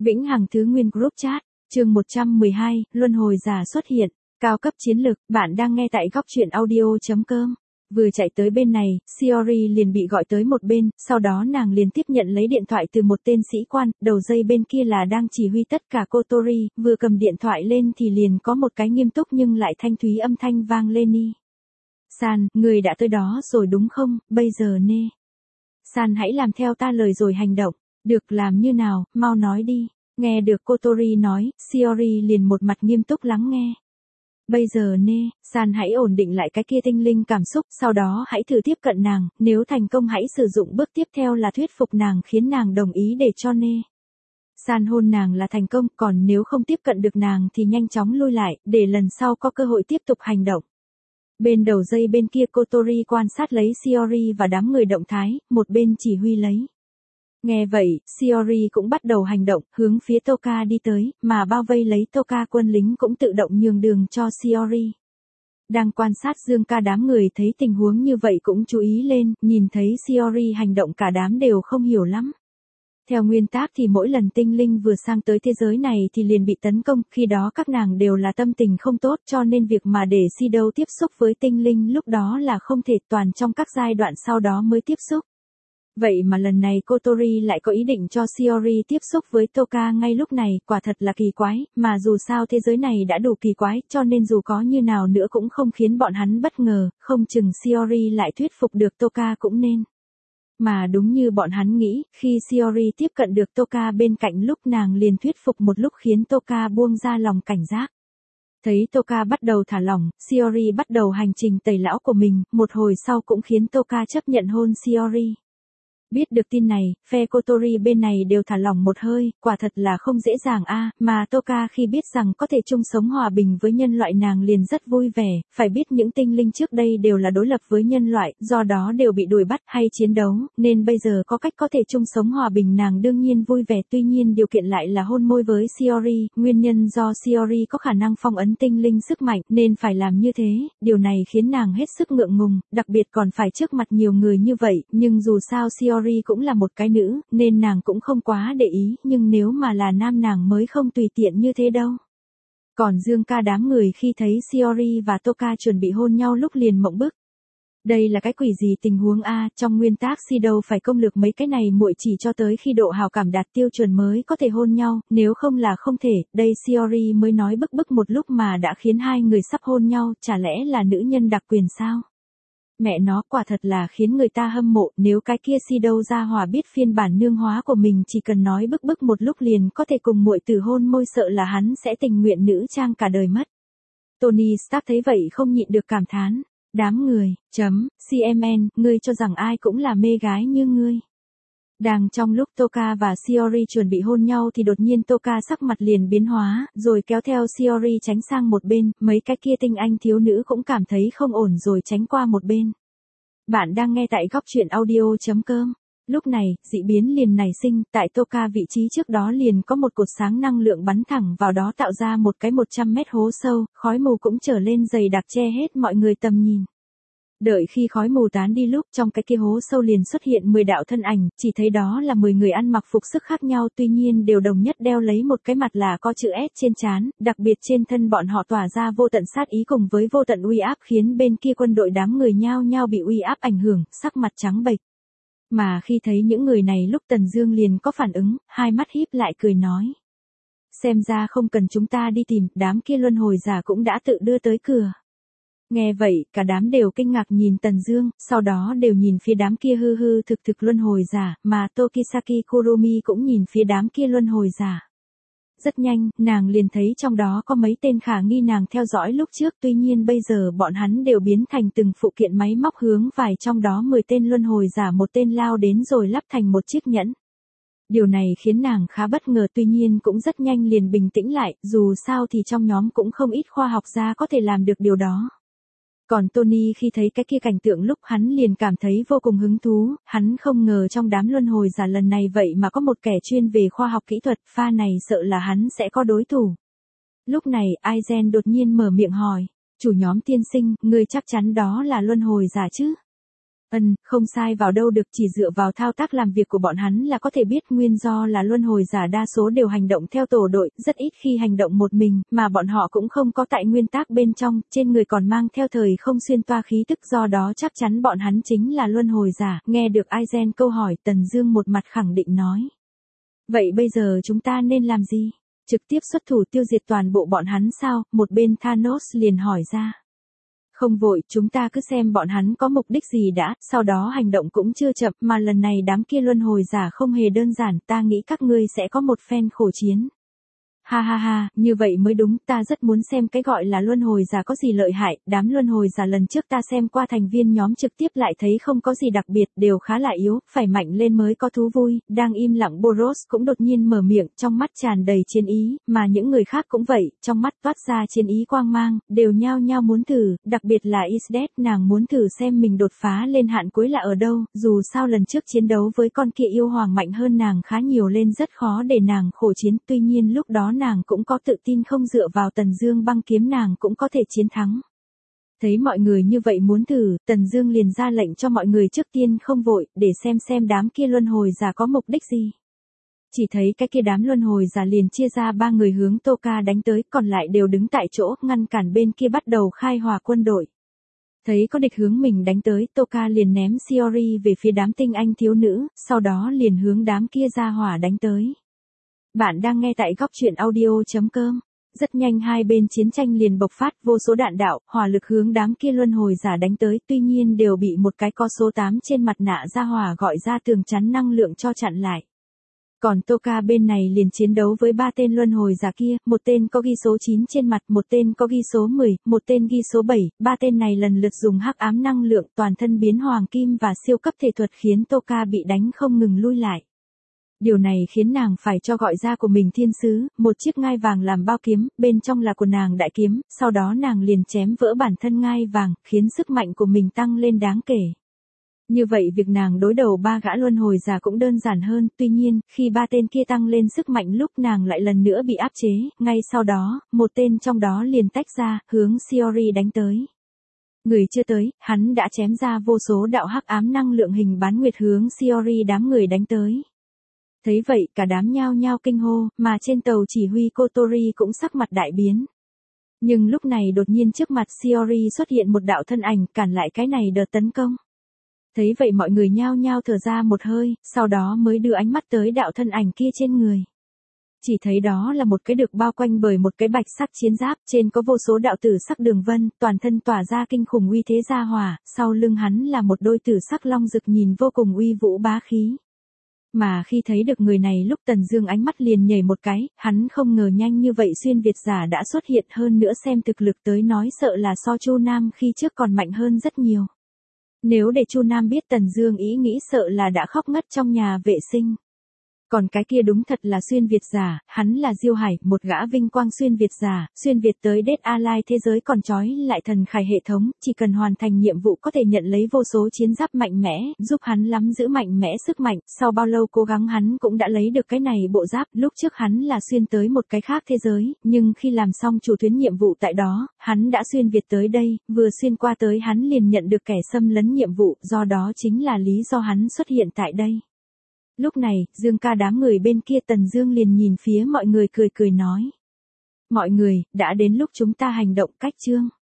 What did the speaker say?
Vĩnh Hằng Thứ Nguyên Group Chat, chương 112, Luân Hồi Giả xuất hiện, cao cấp chiến lực, bạn đang nghe tại góc truyện audio.com. Vừa chạy tới bên này, Shiori liền bị gọi tới một bên, sau đó nàng liền tiếp nhận lấy điện thoại từ một tên sĩ quan, đầu dây bên kia là đang chỉ huy tất cả Kotori, vừa cầm điện thoại lên thì liền có một cái nghiêm túc nhưng lại thanh thúy âm thanh vang lên đi. San, người đã tới đó rồi đúng không, bây giờ nè. San hãy làm theo ta lời rồi hành động, được làm như nào, mau nói đi. Nghe được Kotori nói, Shiori liền một mặt nghiêm túc lắng nghe. Bây giờ nè, San hãy ổn định lại cái kia tinh linh cảm xúc, sau đó hãy thử tiếp cận nàng, nếu thành công hãy sử dụng bước tiếp theo là thuyết phục nàng khiến nàng đồng ý để cho nè. San hôn nàng là thành công, còn nếu không tiếp cận được nàng thì nhanh chóng lui lại, để lần sau có cơ hội tiếp tục hành động. Bên đầu dây bên kia Kotori quan sát lấy Shiori và đám người động thái, một bên chỉ huy lấy. Nghe vậy, Shiori cũng bắt đầu hành động, hướng phía Toka đi tới, mà bao vây lấy Toka quân lính cũng tự động nhường đường cho Shiori. Đang quan sát Dương Ca đám người thấy tình huống như vậy cũng chú ý lên, nhìn thấy Shiori hành động cả đám đều không hiểu lắm. Theo nguyên tắc thì mỗi lần tinh linh vừa sang tới thế giới này thì liền bị tấn công, khi đó các nàng đều là tâm tình không tốt cho nên việc mà để Shido tiếp xúc với tinh linh lúc đó là không thể, toàn trong các giai đoạn sau đó mới tiếp xúc. Vậy mà lần này Kotori lại có ý định cho Shiori tiếp xúc với Toka ngay lúc này, quả thật là kỳ quái, mà dù sao thế giới này đã đủ kỳ quái, cho nên dù có như nào nữa cũng không khiến bọn hắn bất ngờ, không chừng Shiori lại thuyết phục được Toka cũng nên. Mà đúng như bọn hắn nghĩ, khi Shiori tiếp cận được Toka bên cạnh lúc nàng liền thuyết phục một lúc khiến Toka buông ra lòng cảnh giác. Thấy Toka bắt đầu thả lỏng, Shiori bắt đầu hành trình tẩy lão của mình, một hồi sau cũng khiến Toka chấp nhận hôn Shiori. Biết được tin này, phe Kotori bên này đều thả lỏng một hơi, quả thật là không dễ dàng mà Toka khi biết rằng có thể chung sống hòa bình với nhân loại nàng liền rất vui vẻ, phải biết những tinh linh trước đây đều là đối lập với nhân loại, do đó đều bị đuổi bắt hay chiến đấu, nên bây giờ có cách có thể chung sống hòa bình nàng đương nhiên vui vẻ, tuy nhiên điều kiện lại là hôn môi với Shiori, nguyên nhân do Shiori có khả năng phong ấn tinh linh sức mạnh, nên phải làm như thế, điều này khiến nàng hết sức ngượng ngùng, đặc biệt còn phải trước mặt nhiều người như vậy, nhưng dù sao Shiori cũng là một cái nữ, nên nàng cũng không quá để ý, nhưng nếu mà là nam nàng mới không tùy tiện như thế đâu. Còn Dương Ca đám người khi thấy Shiori và Toka chuẩn bị hôn nhau lúc liền mộng bức. Đây là cái quỷ gì tình huống trong nguyên tắc Shido phải công lược mấy cái này muội chỉ cho tới khi độ hào cảm đạt tiêu chuẩn mới có thể hôn nhau, nếu không là không thể, đây Shiori mới nói bức bức một lúc mà đã khiến hai người sắp hôn nhau, chả lẽ là nữ nhân đặc quyền sao? Mẹ nó quả thật là khiến người ta hâm mộ, nếu cái kia Shido ra hòa biết phiên bản nương hóa của mình chỉ cần nói bức bức một lúc liền có thể cùng muội tử hôn môi, sợ là hắn sẽ tình nguyện nữ trang cả đời mất. Tony Stark thấy vậy không nhịn được cảm thán, đám người, CMN, ngươi cho rằng ai cũng là mê gái như ngươi. Đang trong lúc Toka và Shiori chuẩn bị hôn nhau thì đột nhiên Toka sắc mặt liền biến hóa, rồi kéo theo Shiori tránh sang một bên, mấy cái kia tinh anh thiếu nữ cũng cảm thấy không ổn rồi tránh qua một bên. Bạn đang nghe tại góc truyện audio.com. Lúc này, dị biến liền nảy sinh, tại Toka vị trí trước đó liền có một cột sáng năng lượng bắn thẳng vào đó tạo ra một cái 100 mét hố sâu, khói mù cũng trở lên dày đặc che hết mọi người tầm nhìn. Đợi khi khói mù tán đi lúc trong cái kia hố sâu liền xuất hiện 10 đạo thân ảnh, chỉ thấy đó là 10 người ăn mặc phục sức khác nhau tuy nhiên đều đồng nhất đeo lấy một cái mặt là có chữ S trên trán, đặc biệt trên thân bọn họ tỏa ra vô tận sát ý cùng với vô tận uy áp khiến bên kia quân đội đám người nhao nhao bị uy áp ảnh hưởng, sắc mặt trắng bệch. Mà khi thấy những người này lúc Tần Dương liền có phản ứng, hai mắt híp lại cười nói. Xem ra không cần chúng ta đi tìm, đám kia luân hồi giả cũng đã tự đưa tới cửa. Nghe vậy, cả đám đều kinh ngạc nhìn Tần Dương, sau đó đều nhìn phía đám kia hư hư thực thực luân hồi giả, mà Tokisaki Kurumi cũng nhìn phía đám kia luân hồi giả. Rất nhanh, nàng liền thấy trong đó có mấy tên khả nghi nàng theo dõi lúc trước, tuy nhiên bây giờ bọn hắn đều biến thành từng phụ kiện máy móc hướng vài trong đó 10 tên luân hồi giả một tên lao đến rồi lắp thành một chiếc nhẫn. Điều này khiến nàng khá bất ngờ tuy nhiên cũng rất nhanh liền bình tĩnh lại, dù sao thì trong nhóm cũng không ít khoa học gia có thể làm được điều đó. Còn Tony khi thấy cái kia cảnh tượng lúc hắn liền cảm thấy vô cùng hứng thú, hắn không ngờ trong đám luân hồi giả lần này vậy mà có một kẻ chuyên về khoa học kỹ thuật, pha này sợ là hắn sẽ có đối thủ. Lúc này, Aizen đột nhiên mở miệng hỏi, chủ nhóm tiên sinh, ngươi chắc chắn đó là luân hồi giả chứ? Không sai vào đâu được, chỉ dựa vào thao tác làm việc của bọn hắn là có thể biết nguyên do là luân hồi giả đa số đều hành động theo tổ đội, rất ít khi hành động một mình, mà bọn họ cũng không có tại nguyên tắc bên trong, trên người còn mang theo thời không xuyên toa khí tức, do đó chắc chắn bọn hắn chính là luân hồi giả. Nghe được Aizen câu hỏi, Tần Dương một mặt khẳng định nói. Vậy bây giờ chúng ta nên làm gì? Trực tiếp xuất thủ tiêu diệt toàn bộ bọn hắn sao? Một bên Thanos liền hỏi ra. Không vội, chúng ta cứ xem bọn hắn có mục đích gì đã, sau đó hành động cũng chưa chậm, mà lần này đám kia luân hồi giả không hề đơn giản, ta nghĩ các ngươi sẽ có một phen khổ chiến. Ha ha ha, như vậy mới đúng, ta rất muốn xem cái gọi là luân hồi giả có gì lợi hại, đám luân hồi giả lần trước ta xem qua thành viên nhóm trực tiếp lại thấy không có gì đặc biệt, đều khá là yếu, phải mạnh lên mới có thú vui. Đang im lặng Boros cũng đột nhiên mở miệng, trong mắt tràn đầy chiến ý, mà những người khác cũng vậy, trong mắt toát ra chiến ý quang mang, đều nhao nhao muốn thử, đặc biệt là Isdet, nàng muốn thử xem mình đột phá lên hạn cuối là ở đâu, dù sao lần trước chiến đấu với con kia yêu hoàng mạnh hơn nàng khá nhiều lên rất khó để nàng khổ chiến, tuy nhiên lúc đó nàng cũng có tự tin không dựa vào Tần Dương băng kiếm nàng cũng có thể chiến thắng. Thấy mọi người như vậy muốn thử, Tần Dương liền ra lệnh cho mọi người trước tiên không vội, để xem đám kia luân hồi giả có mục đích gì. Chỉ thấy cái kia đám luân hồi giả liền chia ra 3 người hướng Toka đánh tới, còn lại đều đứng tại chỗ, ngăn cản bên kia bắt đầu khai hỏa quân đội. Thấy có địch hướng mình đánh tới, Toka liền ném Shiori về phía đám tinh anh thiếu nữ, sau đó liền hướng đám kia ra hỏa đánh tới. Bạn đang nghe tại góc truyện audio.com. Rất nhanh hai bên chiến tranh liền bộc phát, vô số đạn đạo, hỏa lực hướng đám kia luân hồi giả đánh tới, tuy nhiên đều bị một cái có số 8 trên mặt nạ ra hỏa gọi ra tường chắn năng lượng cho chặn lại. Còn Toka bên này liền chiến đấu với 3 tên luân hồi giả kia, một tên có ghi số 9 trên mặt, một tên có ghi số 10, một tên ghi số 7, 3 tên này lần lượt dùng hắc ám năng lượng toàn thân biến hoàng kim và siêu cấp thể thuật khiến Toka bị đánh không ngừng lui lại. Điều này khiến nàng phải cho gọi ra của mình thiên sứ, một chiếc ngai vàng làm bao kiếm, bên trong là của nàng đại kiếm, sau đó nàng liền chém vỡ bản thân ngai vàng, khiến sức mạnh của mình tăng lên đáng kể. Như vậy việc nàng đối đầu 3 gã luân hồi giả cũng đơn giản hơn, tuy nhiên, khi 3 tên kia tăng lên sức mạnh lúc nàng lại lần nữa bị áp chế, ngay sau đó, một tên trong đó liền tách ra, hướng Shiori đánh tới. Người chưa tới, hắn đã chém ra vô số đạo hắc ám năng lượng hình bán nguyệt hướng Shiori đám người đánh tới. Thấy vậy cả đám nhao nhao kinh hô, mà trên tàu chỉ huy Kotori cũng sắc mặt đại biến. Nhưng lúc này đột nhiên trước mặt Shiori xuất hiện một đạo thân ảnh cản lại cái này đợt tấn công. Thấy vậy mọi người nhao nhao thở ra một hơi, sau đó mới đưa ánh mắt tới đạo thân ảnh kia trên người. Chỉ thấy đó là một cái được bao quanh bởi một cái bạch sắc chiến giáp, trên có vô số đạo tử sắc đường vân, toàn thân tỏa ra kinh khủng uy thế gia hỏa, sau lưng hắn là một đôi tử sắc long rực nhìn vô cùng uy vũ bá khí. Mà khi thấy được người này lúc Tần Dương ánh mắt liền nhảy một cái, hắn không ngờ nhanh như vậy xuyên Việt giả đã xuất hiện, hơn nữa xem thực lực tới nói sợ là so Chu Nam khi trước còn mạnh hơn rất nhiều. Nếu để Chu Nam biết Tần Dương ý nghĩ sợ là đã khóc ngất trong nhà vệ sinh. Còn cái kia đúng thật là xuyên Việt giả, hắn là Diêu Hải, một gã vinh quang xuyên Việt giả, xuyên Việt tới Dead Alliance thế giới còn trói lại thần khải hệ thống, chỉ cần hoàn thành nhiệm vụ có thể nhận lấy vô số chiến giáp mạnh mẽ, giúp hắn nắm giữ mạnh mẽ sức mạnh, sau bao lâu cố gắng hắn cũng đã lấy được cái này bộ giáp, lúc trước hắn là xuyên tới một cái khác thế giới, nhưng khi làm xong chủ tuyến nhiệm vụ tại đó, hắn đã xuyên Việt tới đây, vừa xuyên qua tới hắn liền nhận được kẻ xâm lấn nhiệm vụ, do đó chính là lý do hắn xuất hiện tại đây. Lúc này, Dương ca đám người bên kia Tần Dương liền nhìn phía mọi người cười cười nói. Mọi người, đã đến lúc chúng ta hành động cách chương.